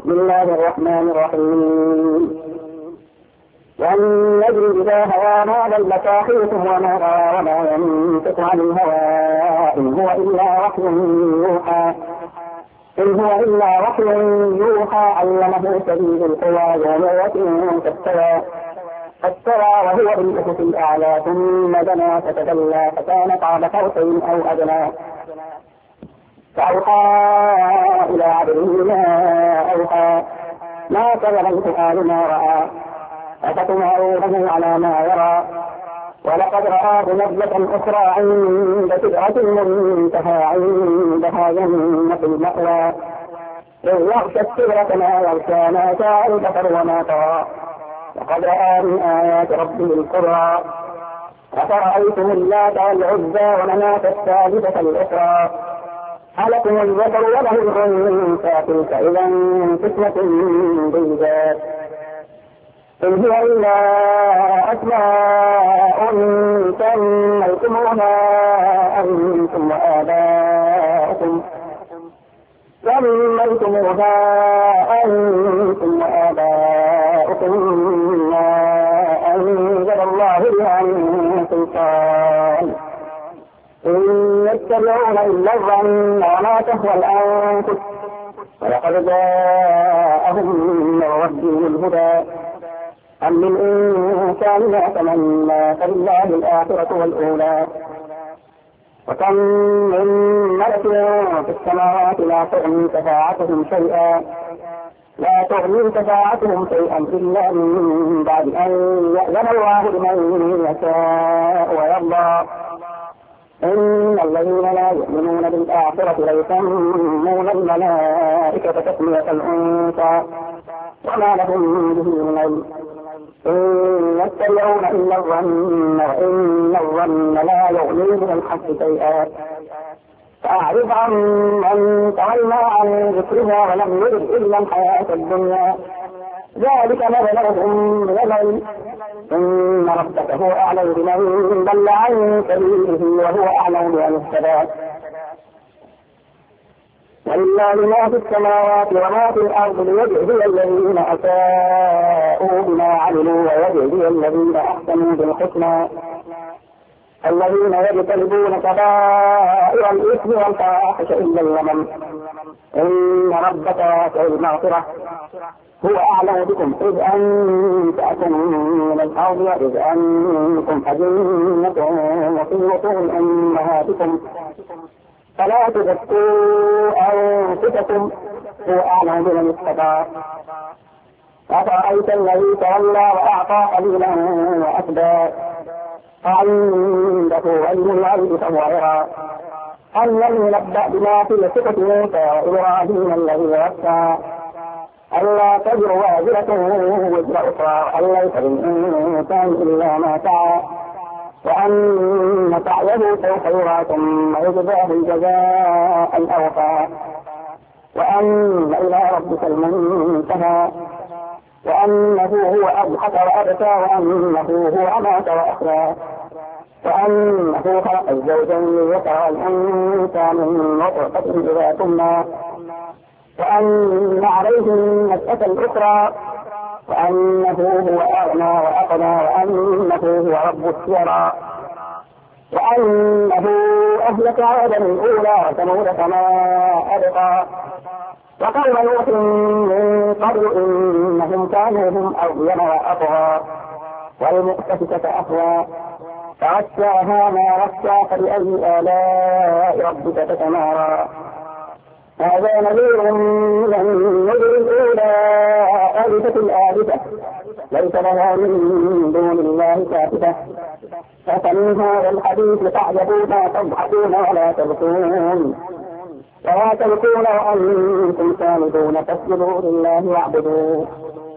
بسم الله الرحمن الرحيم. والنجم إذا هوى ما ضل صاحبكم وما غوى وما ينطق عن الهوى إن هو إلا وحي يوحى علمه شديد القوى ذو مرة فاستوى وهو بالأفق الأعلى ثم دنا فتدلى فكان قاب قوسين أو أدنى فأوحى إلى عبده ما أوحى ما كذب الفؤاد ما رأى أفتمارونه على ما يرى ولقد رآه نزلة أخرى عند سدرة المنتهى عندها جنة المأوى إذ يغشى السدرة ما يغشى ما شاء البصر وما طغى لقد رأى من آيات ربه الكبرى أفرأيتم اللات والعزى ومناة الثالثة الأخرى ألكم الذكر وله الأنثى تلك إذا قسمة ضيزى إن هي إلا أسماء سميتموها أنتم وآباؤكم ما أنزل الله بها من سلطان إن يتبعون إلا الظن وما تهوى الأنفس ولقد جاءهم من ربهم الهدى أم للإنسان ما تمنى فلله الآخرة والأولى وكم من ملك في السماوات لا تغني شفاعتهم شيئا إلا من بعد أن يأذن الله لمن يشاء ويرضى إن الذين لا يؤمنون بالآخرة ليسمون الملائكة تسمية الأنثى وما لهم به من علم إن يتبعون إلا الظن وإن الظن لا يغني من الحق شيئا فأعرض عن من تولى عن ذكرها ولم يرد إلا الحياة الدنيا ذلك مبلغهم من العلم إن ربك هو أعلم بمن ضل عن سبيله وهو أعلم بمن اهتدى ولله ما في السماوات وما في الأرض ليجزي الذين أساءوا بما عملوا ويجزي الذين أحسنوا بالحسنى الذين يجتنبون كبائر الإثم والفواحش إلا اللمم إن ربك واسع المغفرة هو أعلم بكم إذ أنشأكم من الأرض وإذ أنتم أجنة وفي بطون أمهاتكم فلا تزكوا أنفسكم هو أعلم بمن اتقى أفرأيت الذي تولى وأعطى قليلا وأكدى عنده علم الغيب فهو يرى الذي ينبأ بما في صحف موسى وإبراهيم الذي وفى ألا تزر وازرة وزر أخرى أن ليس للإنسان إلا ما سعى وأن سعيه سوف يرى ثم يجزاه الجزاء الأوفى وأن إلى ربك المنتهى وأنه هو أضحك وأبكى وأنه هو أمات وأحيا وأنه خلق الزوجين الذكر والأنثى من نطفة إذا تمنى وأن عليه النشأة الأخرى وأنه هو أغنى وأقنى وأنه هو رب الشعرى وأنه أهلك عادا الأولى وثمود فما أبقى وقوم نوح من قبل إنهم كانوا هم أظلم وأطغى والمؤتفكة أهوى فغشاها ما غشى فبأي آلاء ربك تتمارى هذا نذير من النذر الأولى آلفة الآلفة ليس لها من دون الله كافة فمن هذا الحديث تعجبون تضحكون ولا تبكون وأنتم سامدون فاسجدوا لله واعبدوا